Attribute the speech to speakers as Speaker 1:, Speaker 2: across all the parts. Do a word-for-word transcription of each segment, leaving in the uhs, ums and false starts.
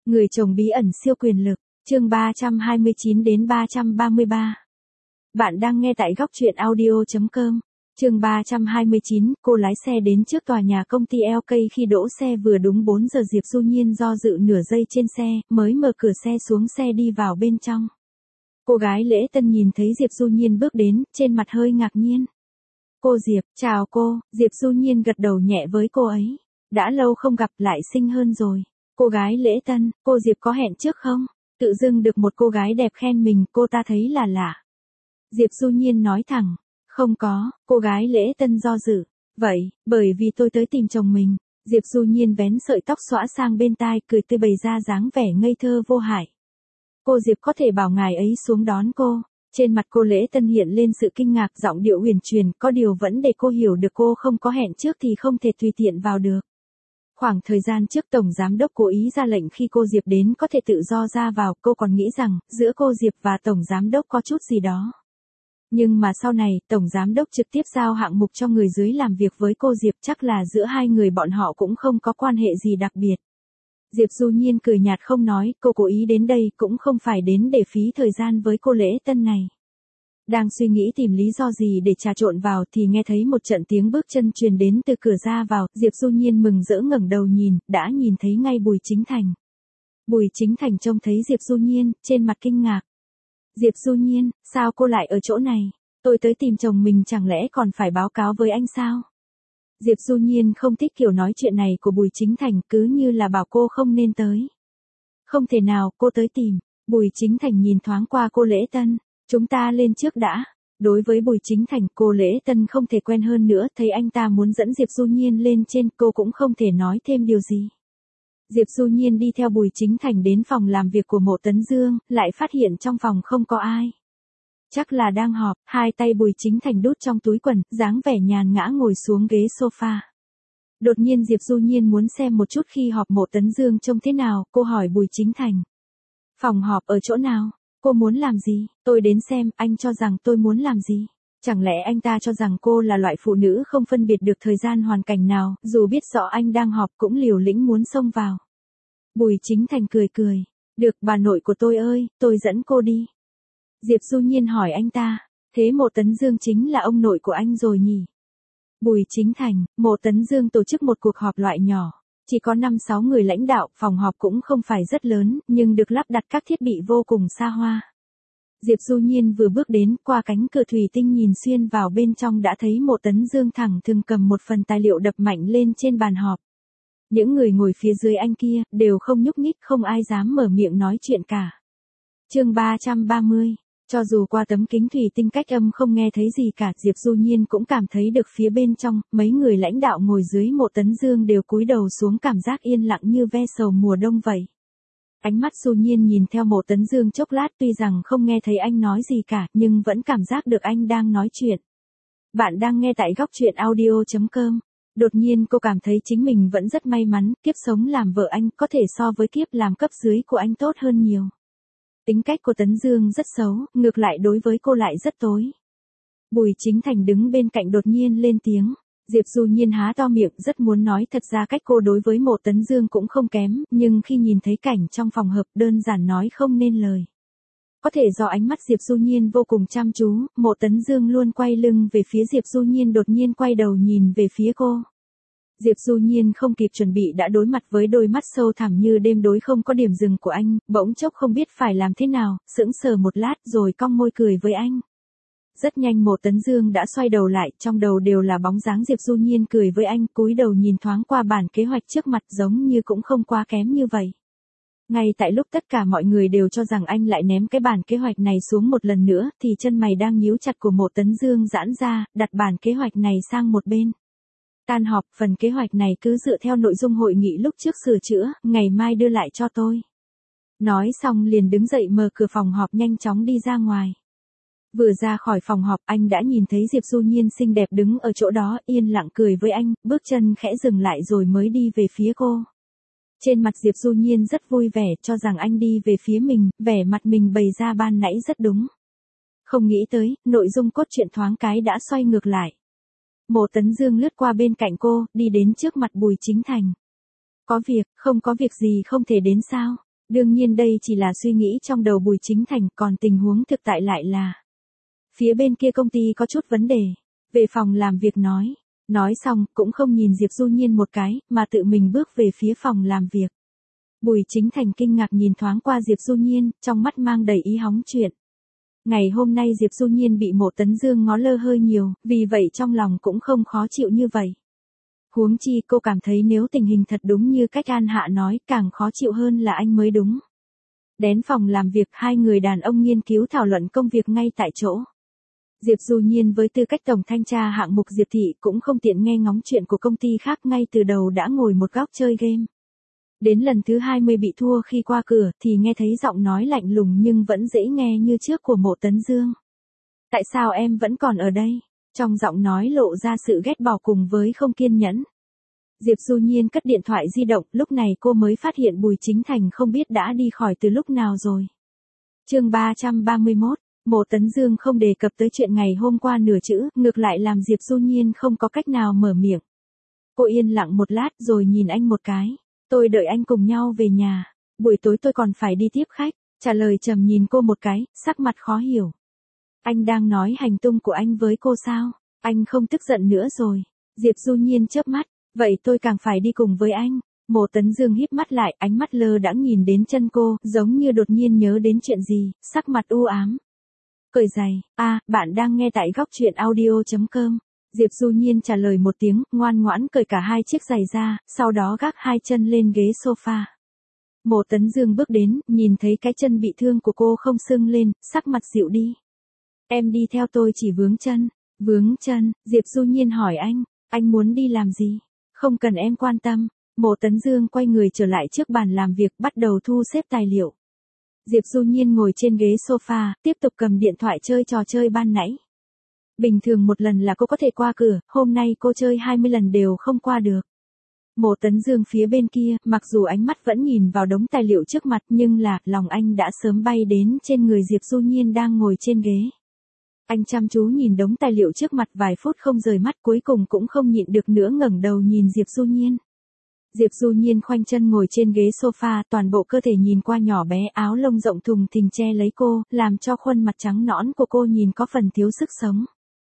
Speaker 1: Người chồng bí ẩn siêu quyền lực, chương ba trăm hai mươi chín đến ba trăm ba mươi ba. Bạn đang nghe tại góc truyện audio chấm com. Chương ba trăm hai mươi chín, cô lái xe đến trước tòa nhà công ty lờ ca khi đỗ xe vừa đúng bốn giờ. Diệp Du Nhiên do dự nửa giây trên xe, mới mở cửa xe xuống xe đi vào bên trong. Cô gái lễ tân nhìn thấy Diệp Du Nhiên bước đến, trên mặt hơi ngạc nhiên. Cô Diệp, chào cô. Diệp Du Nhiên gật đầu nhẹ với cô ấy. Đã lâu không gặp, lại xinh hơn rồi. Cô gái lễ tân, cô Diệp có hẹn trước không? Tự dưng được một cô gái đẹp khen mình, cô ta thấy là lạ. Diệp Du Nhiên nói thẳng, không có. Cô gái lễ tân do dự. Vậy, bởi vì tôi tới tìm chồng mình. Diệp Du Nhiên vén sợi tóc xõa sang bên tai, cười tươi bày ra dáng vẻ ngây thơ vô hại. Cô Diệp có thể bảo ngài ấy xuống đón cô. Trên mặt cô lễ tân hiện lên sự kinh ngạc, giọng điệu huyền truyền, có điều vẫn để cô hiểu được cô không có hẹn trước thì không thể tùy tiện vào được. Khoảng thời gian trước Tổng Giám Đốc cố ý ra lệnh khi cô Diệp đến có thể tự do ra vào, cô còn nghĩ rằng, giữa cô Diệp và Tổng Giám Đốc có chút gì đó. Nhưng mà sau này, Tổng Giám Đốc trực tiếp giao hạng mục cho người dưới làm việc với cô Diệp, chắc là giữa hai người bọn họ cũng không có quan hệ gì đặc biệt. Diệp Du Nhiên cười nhạt không nói, cô cố ý đến đây cũng không phải đến để phí thời gian với cô lễ tân này. Đang suy nghĩ tìm lý do gì để trà trộn vào thì nghe thấy một trận tiếng bước chân truyền đến từ cửa ra vào. Diệp Du Nhiên mừng rỡ ngẩng đầu nhìn, đã nhìn thấy ngay Bùi Chính Thành. Bùi Chính Thành trông thấy Diệp Du Nhiên, trên mặt kinh ngạc. Diệp Du Nhiên, sao cô lại ở chỗ này? Tôi tới tìm chồng mình, chẳng lẽ còn phải báo cáo với anh sao? Diệp Du Nhiên không thích kiểu nói chuyện này của Bùi Chính Thành, cứ như là bảo cô không nên tới. Không thể nào, cô tới tìm. Bùi Chính Thành nhìn thoáng qua cô lễ tân. Chúng ta lên trước đã. Đối với Bùi Chính Thành, cô lễ tân không thể quen hơn nữa, thấy anh ta muốn dẫn Diệp Du Nhiên lên trên, cô cũng không thể nói thêm điều gì. Diệp Du Nhiên đi theo Bùi Chính Thành đến phòng làm việc của Mộ Tấn Dương, lại phát hiện trong phòng không có ai. Chắc là đang họp. Hai tay Bùi Chính Thành đút trong túi quần, dáng vẻ nhàn ngã ngồi xuống ghế sofa. Đột nhiên Diệp Du Nhiên muốn xem một chút khi họp Mộ Tấn Dương trông thế nào, cô hỏi Bùi Chính Thành. Phòng họp ở chỗ nào? Cô muốn làm gì? Tôi đến xem, anh cho rằng tôi muốn làm gì? Chẳng lẽ anh ta cho rằng cô là loại phụ nữ không phân biệt được thời gian hoàn cảnh nào, dù biết rõ anh đang họp cũng liều lĩnh muốn xông vào. Bùi Chính Thành cười cười. Được, bà nội của tôi ơi, tôi dẫn cô đi. Diệp Du Nhiên hỏi anh ta, thế Mộ Tấn Dương chính là ông nội của anh rồi nhỉ? Bùi Chính Thành, Mộ Tấn Dương tổ chức một cuộc họp loại nhỏ. Chỉ có năm sáu người lãnh đạo, phòng họp cũng không phải rất lớn, nhưng được lắp đặt các thiết bị vô cùng xa hoa. Diệp Du Nhiên vừa bước đến, qua cánh cửa thủy tinh nhìn xuyên vào bên trong đã thấy Mộ Tấn Dương thẳng thừng cầm một phần tài liệu đập mạnh lên trên bàn họp. Những người ngồi phía dưới anh kia, đều không nhúc nhích, không ai dám mở miệng nói chuyện cả. Chương ba trăm ba mươi. Cho dù qua tấm kính thủy tinh cách âm không nghe thấy gì cả, Diệp Du Nhiên cũng cảm thấy được phía bên trong, mấy người lãnh đạo ngồi dưới Mộ Tấn Dương đều cúi đầu xuống, cảm giác yên lặng như ve sầu mùa đông vậy. Ánh mắt Du Nhiên nhìn theo Mộ Tấn Dương chốc lát, tuy rằng không nghe thấy anh nói gì cả, nhưng vẫn cảm giác được anh đang nói chuyện. Bạn đang nghe tại góc truyện audio chấm com. Đột nhiên cô cảm thấy chính mình vẫn rất may mắn, kiếp sống làm vợ anh có thể so với kiếp làm cấp dưới của anh tốt hơn nhiều. Tính cách của Tấn Dương rất xấu, ngược lại đối với cô lại rất tối. Bùi Chính Thành đứng bên cạnh đột nhiên lên tiếng. Diệp Du Nhiên há to miệng, rất muốn nói thật ra cách cô đối với Mộ Tấn Dương cũng không kém, nhưng khi nhìn thấy cảnh trong phòng họp đơn giản nói không nên lời. Có thể do ánh mắt Diệp Du Nhiên vô cùng chăm chú, Mộ Tấn Dương luôn quay lưng về phía Diệp Du Nhiên, đột nhiên quay đầu nhìn về phía cô. Diệp Du Nhiên không kịp chuẩn bị đã đối mặt với đôi mắt sâu thẳm như đêm tối không có điểm dừng của anh, bỗng chốc không biết phải làm thế nào, sững sờ một lát rồi cong môi cười với anh. Rất nhanh Mộ Tấn Dương đã xoay đầu lại, trong đầu đều là bóng dáng Diệp Du Nhiên cười với anh, cúi đầu nhìn thoáng qua bản kế hoạch trước mặt, giống như cũng không quá kém như vậy. Ngay tại lúc tất cả mọi người đều cho rằng anh lại ném cái bản kế hoạch này xuống một lần nữa, thì chân mày đang nhíu chặt của Mộ Tấn Dương giãn ra, đặt bản kế hoạch này sang một bên. Tan họp, phần kế hoạch này cứ dựa theo nội dung hội nghị lúc trước sửa chữa, ngày mai đưa lại cho tôi. Nói xong liền đứng dậy mở cửa phòng họp nhanh chóng đi ra ngoài. Vừa ra khỏi phòng họp anh đã nhìn thấy Diệp Du Nhiên xinh đẹp đứng ở chỗ đó, yên lặng cười với anh, bước chân khẽ dừng lại rồi mới đi về phía cô. Trên mặt Diệp Du Nhiên rất vui vẻ, cho rằng anh đi về phía mình, vẻ mặt mình bày ra ban nãy rất đúng. Không nghĩ tới, nội dung cốt truyện thoáng cái đã xoay ngược lại. Mộ Tấn Dương lướt qua bên cạnh cô, đi đến trước mặt Bùi Chính Thành. Có việc, không có việc gì không thể đến sao? Đương nhiên đây chỉ là suy nghĩ trong đầu Bùi Chính Thành, còn tình huống thực tại lại là phía bên kia công ty có chút vấn đề. Về phòng làm việc nói. Nói xong, cũng không nhìn Diệp Du Nhiên một cái, mà tự mình bước về phía phòng làm việc. Bùi Chính Thành kinh ngạc nhìn thoáng qua Diệp Du Nhiên, trong mắt mang đầy ý hóng chuyện. Ngày hôm nay Diệp Du Nhiên bị Mộ Tấn Dương ngó lơ hơi nhiều, vì vậy trong lòng cũng không khó chịu như vậy. Huống chi cô cảm thấy nếu tình hình thật đúng như cách An Hạ nói, càng khó chịu hơn là anh mới đúng. Đến phòng làm việc, hai người đàn ông nghiên cứu thảo luận công việc ngay tại chỗ. Diệp Du Nhiên với tư cách tổng thanh tra hạng mục Diệp Thị cũng không tiện nghe ngóng chuyện của công ty khác, ngay từ đầu đã ngồi một góc chơi game. Đến lần thứ hai mươi bị thua khi qua cửa thì nghe thấy giọng nói lạnh lùng nhưng vẫn dễ nghe như trước của Mộ Tấn Dương. Tại sao em vẫn còn ở đây? Trong giọng nói lộ ra sự ghét bỏ cùng với không kiên nhẫn. Diệp Du Nhiên cất điện thoại di động, lúc này cô mới phát hiện Bùi Chính Thành không biết đã đi khỏi từ lúc nào rồi. Chương ba trăm ba mươi mốt, Mộ Tấn Dương không đề cập tới chuyện ngày hôm qua nửa chữ, ngược lại làm Diệp Du Nhiên không có cách nào mở miệng. Cô yên lặng một lát rồi nhìn anh một cái. Tôi đợi anh cùng nhau về nhà. Buổi tối tôi còn phải đi tiếp khách. Trả lời trầm nhìn cô một cái, sắc mặt khó hiểu. Anh đang nói hành tung của anh với cô sao? Anh không tức giận nữa rồi. Diệp Du Nhiên chớp mắt. Vậy tôi càng phải đi cùng với anh. Mộ Tấn Dương híp mắt lại, ánh mắt lơ đãng nhìn đến chân cô, giống như đột nhiên nhớ đến chuyện gì, sắc mặt u ám. Cởi giày, a, à, bạn đang nghe tại góc truyện audio chấm com. Diệp Du Nhiên trả lời một tiếng, ngoan ngoãn cởi cả hai chiếc giày ra, sau đó gác hai chân lên ghế sofa. Mộ Tấn Dương bước đến, nhìn thấy cái chân bị thương của cô không sưng lên, sắc mặt dịu đi. Em đi theo tôi chỉ vướng chân. Vướng chân, Diệp Du Nhiên hỏi anh, anh muốn đi làm gì? Không cần em quan tâm. Mộ Tấn Dương quay người trở lại trước bàn làm việc, bắt đầu thu xếp tài liệu. Diệp Du Nhiên ngồi trên ghế sofa, tiếp tục cầm điện thoại chơi trò chơi ban nãy. Bình thường một lần là cô có thể qua cửa, hôm nay cô chơi hai mươi lần đều không qua được. Mộ Tấn Dương phía bên kia, mặc dù ánh mắt vẫn nhìn vào đống tài liệu trước mặt nhưng là, lòng anh đã sớm bay đến trên người Diệp Du Nhiên đang ngồi trên ghế. Anh chăm chú nhìn đống tài liệu trước mặt vài phút không rời mắt, cuối cùng cũng không nhịn được nữa ngẩng đầu nhìn Diệp Du Nhiên. Diệp Du Nhiên khoanh chân ngồi trên ghế sofa, toàn bộ cơ thể nhìn qua nhỏ bé, áo lông rộng thùng thình che lấy cô, làm cho khuôn mặt trắng nõn của cô nhìn có phần thiếu sức sống.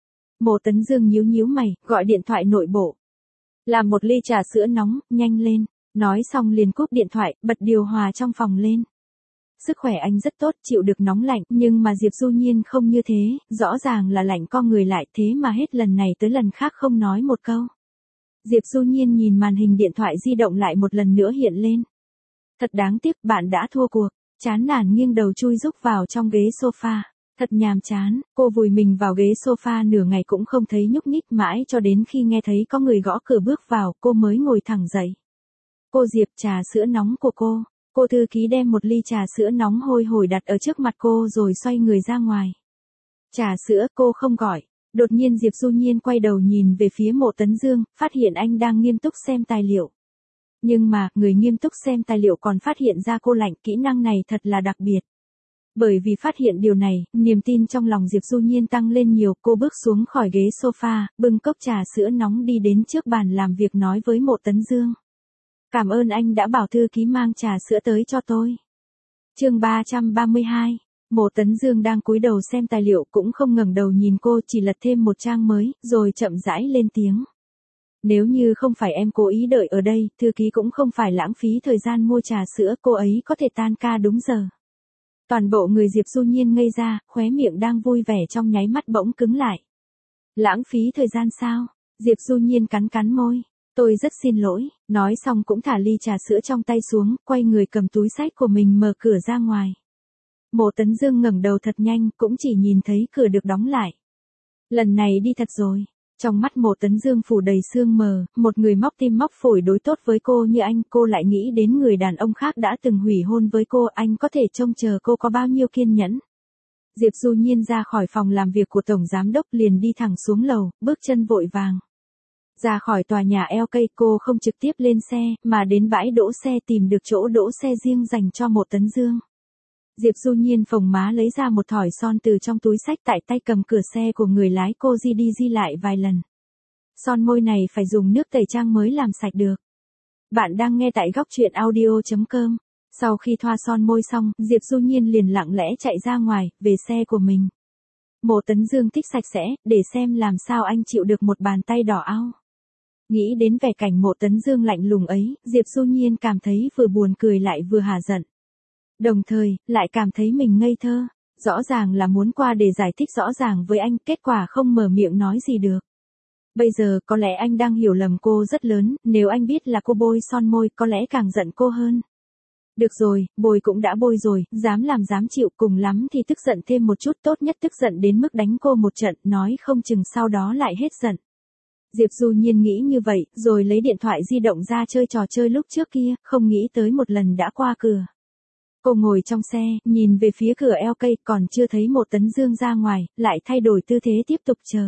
Speaker 1: Mộ Tấn Dương nhíu nhíu mày, gọi điện thoại nội bộ. Làm một ly trà sữa nóng, nhanh lên. Nói xong liền cúp điện thoại, bật điều hòa trong phòng lên. Sức khỏe anh rất tốt, chịu được nóng lạnh, nhưng mà Diệp Du Nhiên không như thế, rõ ràng là lạnh co người lại, thế mà hết lần này tới lần khác không nói một câu. Diệp Du Nhiên nhìn màn hình điện thoại di động lại một lần nữa hiện lên. Thật đáng tiếc, bạn đã thua cuộc. Chán nản nghiêng đầu chui rúc vào trong ghế sofa. Thật nhàm chán, cô vùi mình vào ghế sofa nửa ngày cũng không thấy nhúc nhích, mãi cho đến khi nghe thấy có người gõ cửa bước vào, cô mới ngồi thẳng dậy. Cô Diệp, trà sữa nóng của cô. Cô thư ký đem một ly trà sữa nóng hôi hổi đặt ở trước mặt cô rồi xoay người ra ngoài. Trà sữa, cô không gọi. Đột nhiên Diệp Du Nhiên quay đầu nhìn về phía Mộ Tấn Dương, phát hiện anh đang nghiêm túc xem tài liệu. Nhưng mà, người nghiêm túc xem tài liệu còn phát hiện ra cô lạnh, kỹ năng này thật là đặc biệt. Bởi vì phát hiện điều này, niềm tin trong lòng Diệp Du Nhiên tăng lên nhiều, cô bước xuống khỏi ghế sofa, bưng cốc trà sữa nóng đi đến trước bàn làm việc nói với Mộ Tấn Dương. Cảm ơn anh đã bảo thư ký mang trà sữa tới cho tôi. Chương ba trăm ba mươi hai, Mộ Tấn Dương đang cúi đầu xem tài liệu cũng không ngẩng đầu nhìn cô, chỉ lật thêm một trang mới, rồi chậm rãi lên tiếng. Nếu như không phải em cố ý đợi ở đây, thư ký cũng không phải lãng phí thời gian mua trà sữa, cô ấy có thể tan ca đúng giờ. Toàn bộ người Diệp Du Nhiên ngây ra, khóe miệng đang vui vẻ trong nháy mắt bỗng cứng lại. Lãng phí thời gian sao? Diệp Du Nhiên cắn cắn môi. Tôi rất xin lỗi, nói xong cũng thả ly trà sữa trong tay xuống, quay người cầm túi xách của mình mở cửa ra ngoài. Mộ Tấn Dương ngẩng đầu thật nhanh, cũng chỉ nhìn thấy cửa được đóng lại. Lần này đi thật rồi. Trong mắt Mộ Tấn Dương phủ đầy sương mờ, một người móc tim móc phổi đối tốt với cô như anh, cô lại nghĩ đến người đàn ông khác đã từng hủy hôn với cô, anh có thể trông chờ cô có bao nhiêu kiên nhẫn. Diệp Du Nhiên ra khỏi phòng làm việc của Tổng Giám Đốc liền đi thẳng xuống lầu, bước chân vội vàng. Ra khỏi tòa nhà lờ ca, cô không trực tiếp lên xe, mà đến bãi đỗ xe tìm được chỗ đỗ xe riêng dành cho Mộ Tấn Dương. Diệp Du Nhiên phồng má lấy ra một thỏi son từ trong túi xách, tại tay cầm cửa xe của người lái, cô di đi di lại vài lần. Son môi này phải dùng nước tẩy trang mới làm sạch được. Bạn đang nghe tại góc truyện audio chấm com. Sau khi thoa son môi xong, Diệp Du Nhiên liền lặng lẽ chạy ra ngoài, về xe của mình. Mộ Tấn Dương thích sạch sẽ, để xem làm sao anh chịu được một bàn tay đỏ ao. Nghĩ đến vẻ cảnh Mộ Tấn Dương lạnh lùng ấy, Diệp Du Nhiên cảm thấy vừa buồn cười lại vừa hả giận. Đồng thời, lại cảm thấy mình ngây thơ. Rõ ràng là muốn qua để giải thích rõ ràng với anh, kết quả không mở miệng nói gì được. Bây giờ có lẽ anh đang hiểu lầm cô rất lớn, nếu anh biết là cô bôi son môi có lẽ càng giận cô hơn. Được rồi, bôi cũng đã bôi rồi, dám làm dám chịu, cùng lắm thì tức giận thêm một chút, tốt nhất tức giận đến mức đánh cô một trận, nói không chừng sau đó lại hết giận. Diệp Du Nhiên nghĩ như vậy, rồi lấy điện thoại di động ra chơi trò chơi lúc trước kia, không nghĩ tới một lần đã qua cửa. Cô ngồi trong xe, nhìn về phía cửa eo cây, còn chưa thấy Mộ Tấn Dương ra ngoài, lại thay đổi tư thế tiếp tục chờ.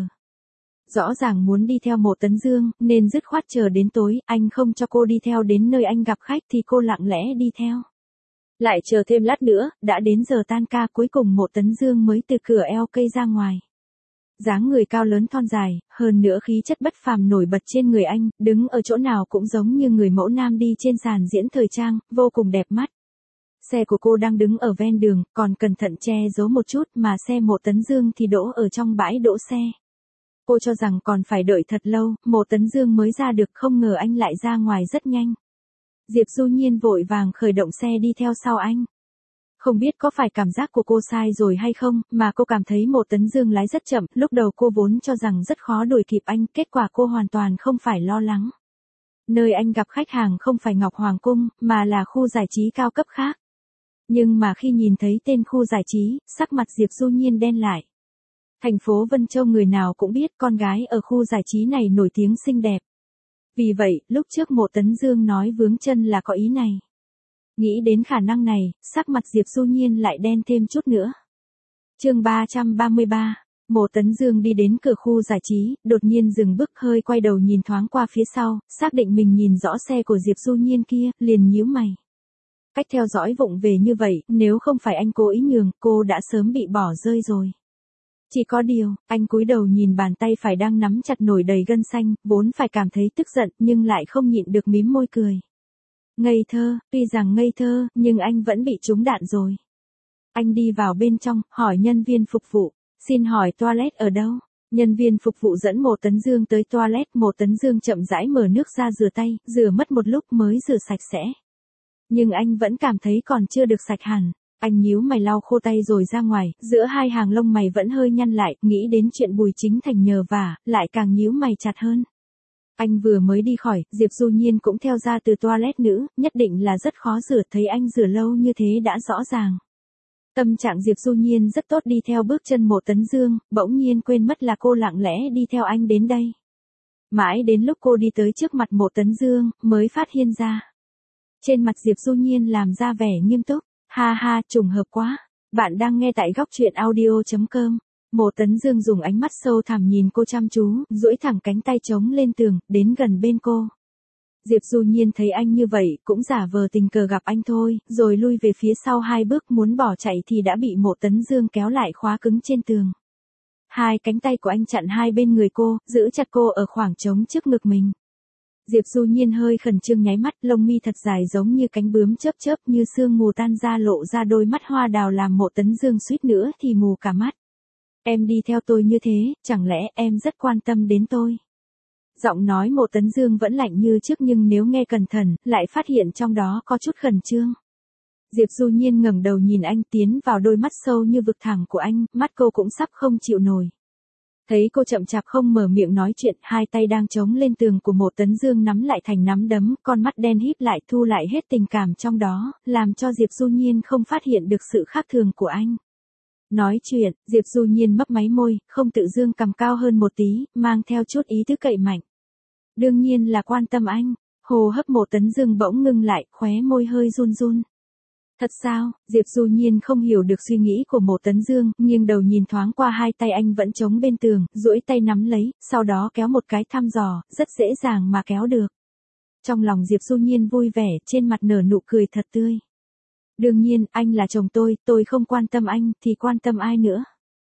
Speaker 1: Rõ ràng muốn đi theo Mộ Tấn Dương, nên dứt khoát chờ đến tối, anh không cho cô đi theo đến nơi anh gặp khách thì cô lặng lẽ đi theo. Lại chờ thêm lát nữa, đã đến giờ tan ca, cuối cùng Mộ Tấn Dương mới từ cửa eo cây ra ngoài. Dáng người cao lớn thon dài, hơn nữa khí chất bất phàm nổi bật trên người anh, đứng ở chỗ nào cũng giống như người mẫu nam đi trên sàn diễn thời trang, vô cùng đẹp mắt. Xe của cô đang đứng ở ven đường, còn cẩn thận che giấu một chút, mà xe Mộ Tấn Dương thì đỗ ở trong bãi đỗ xe. Cô cho rằng còn phải đợi thật lâu, Mộ Tấn Dương mới ra được, không ngờ anh lại ra ngoài rất nhanh. Diệp Du Nhiên vội vàng khởi động xe đi theo sau anh. Không biết có phải cảm giác của cô sai rồi hay không, mà cô cảm thấy Mộ Tấn Dương lái rất chậm, lúc đầu cô vốn cho rằng rất khó đuổi kịp anh, kết quả cô hoàn toàn không phải lo lắng. Nơi anh gặp khách hàng không phải Ngọc Hoàng Cung, mà là khu giải trí cao cấp khác. Nhưng mà khi nhìn thấy tên khu giải trí, sắc mặt Diệp Du Nhiên đen lại. Thành phố Vân Châu người nào cũng biết con gái ở khu giải trí này nổi tiếng xinh đẹp. Vì vậy, lúc trước Mộ Tấn Dương nói vướng chân là có ý này. Nghĩ đến khả năng này, sắc mặt Diệp Du Nhiên lại đen thêm chút nữa. Chương ba trăm ba mươi ba, Mộ Tấn Dương đi đến cửa khu giải trí, đột nhiên dừng bước, hơi quay đầu nhìn thoáng qua phía sau, xác định mình nhìn rõ xe của Diệp Du Nhiên kia, liền nhíu mày. Cách theo dõi vụng về như vậy, nếu không phải anh cố ý nhường, cô đã sớm bị bỏ rơi rồi. Chỉ có điều, anh cúi đầu nhìn bàn tay phải đang nắm chặt nổi đầy gân xanh, vốn phải cảm thấy tức giận, nhưng lại không nhịn được mím môi cười. Ngây thơ, tuy rằng ngây thơ, nhưng anh vẫn bị trúng đạn rồi. Anh đi vào bên trong, hỏi nhân viên phục vụ, xin hỏi toilet ở đâu? Nhân viên phục vụ dẫn Mộ Tấn Dương tới toilet, Mộ Tấn Dương chậm rãi mở nước ra rửa tay, rửa mất một lúc mới rửa sạch sẽ. Nhưng anh vẫn cảm thấy còn chưa được sạch hẳn. Anh nhíu mày lau khô tay rồi ra ngoài, giữa hai hàng lông mày vẫn hơi nhăn lại, nghĩ đến chuyện Bùi Chính Thành nhờ vả, lại càng nhíu mày chặt hơn. Anh vừa mới đi khỏi, Diệp Du Nhiên cũng theo ra từ toilet nữ, nhất định là rất khó rửa, thấy anh rửa lâu như thế đã rõ ràng. Tâm trạng Diệp Du Nhiên rất tốt, đi theo bước chân Mộ Tấn Dương, bỗng nhiên quên mất là cô lặng lẽ đi theo anh đến đây. Mãi đến lúc cô đi tới trước mặt Mộ Tấn Dương, mới phát hiện ra. Trên mặt Diệp Du Nhiên làm ra vẻ nghiêm túc, ha ha, trùng hợp quá. Bạn đang nghe tại góc truyện audio chấm com. Mộ Tấn Dương dùng ánh mắt sâu thẳm nhìn cô chăm chú, duỗi thẳng cánh tay chống lên tường, đến gần bên cô. Diệp Du Nhiên thấy anh như vậy, cũng giả vờ tình cờ gặp anh thôi, rồi lui về phía sau hai bước muốn bỏ chạy thì đã bị Mộ Tấn Dương kéo lại khóa cứng trên tường. Hai cánh tay của anh chặn hai bên người cô, giữ chặt cô ở khoảng trống trước ngực mình. Diệp Du Nhiên hơi khẩn trương nháy mắt, lông mi thật dài giống như cánh bướm chớp chớp như sương mù tan ra, lộ ra đôi mắt hoa đào làm Mộ Tấn Dương suýt nữa thì mù cả mắt. Em đi theo tôi như thế, chẳng lẽ em rất quan tâm đến tôi? Giọng nói Mộ Tấn Dương vẫn lạnh như trước, nhưng nếu nghe cẩn thận, lại phát hiện trong đó có chút khẩn trương. Diệp Du Nhiên ngẩng đầu nhìn anh, tiến vào đôi mắt sâu như vực thẳm của anh, mắt cô cũng sắp không chịu nổi. Thấy cô chậm chạp không mở miệng nói chuyện, hai tay đang chống lên tường của Mộ Tấn Dương nắm lại thành nắm đấm, con mắt đen híp lại, thu lại hết tình cảm trong đó, làm cho Diệp Du Nhiên không phát hiện được sự khác thường của anh. Nói chuyện, Diệp Du Nhiên mấp máy môi, không tự dương cầm cao hơn một tí, mang theo chút ý tứ cậy mạnh. Đương nhiên là quan tâm anh. Hô hấp Mộ Tấn Dương bỗng ngưng lại, khóe môi hơi run run. Thật sao? Diệp Du Nhiên không hiểu được suy nghĩ của Mộ Tấn Dương, nghiêng đầu nhìn thoáng qua hai tay anh vẫn chống bên tường, duỗi tay nắm lấy, sau đó kéo một cái thăm dò, rất dễ dàng mà kéo được. Trong lòng Diệp Du Nhiên vui vẻ, trên mặt nở nụ cười thật tươi. Đương nhiên, anh là chồng tôi, tôi không quan tâm anh, thì quan tâm ai nữa.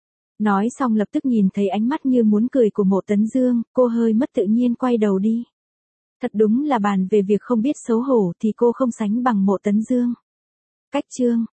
Speaker 1: Nói xong lập tức nhìn thấy ánh mắt như muốn cười của Mộ Tấn Dương, cô hơi mất tự nhiên quay đầu đi. Thật đúng là bàn về việc không biết xấu hổ thì cô không sánh bằng Mộ Tấn Dương. Cách chương